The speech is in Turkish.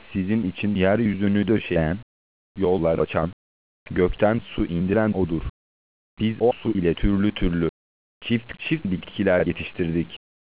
Sizin için yeryüzünü döşeyen, yollar açan, gökten su indiren O'dur. Biz o su ile türlü türlü, çift çift bitkiler yetiştirdik.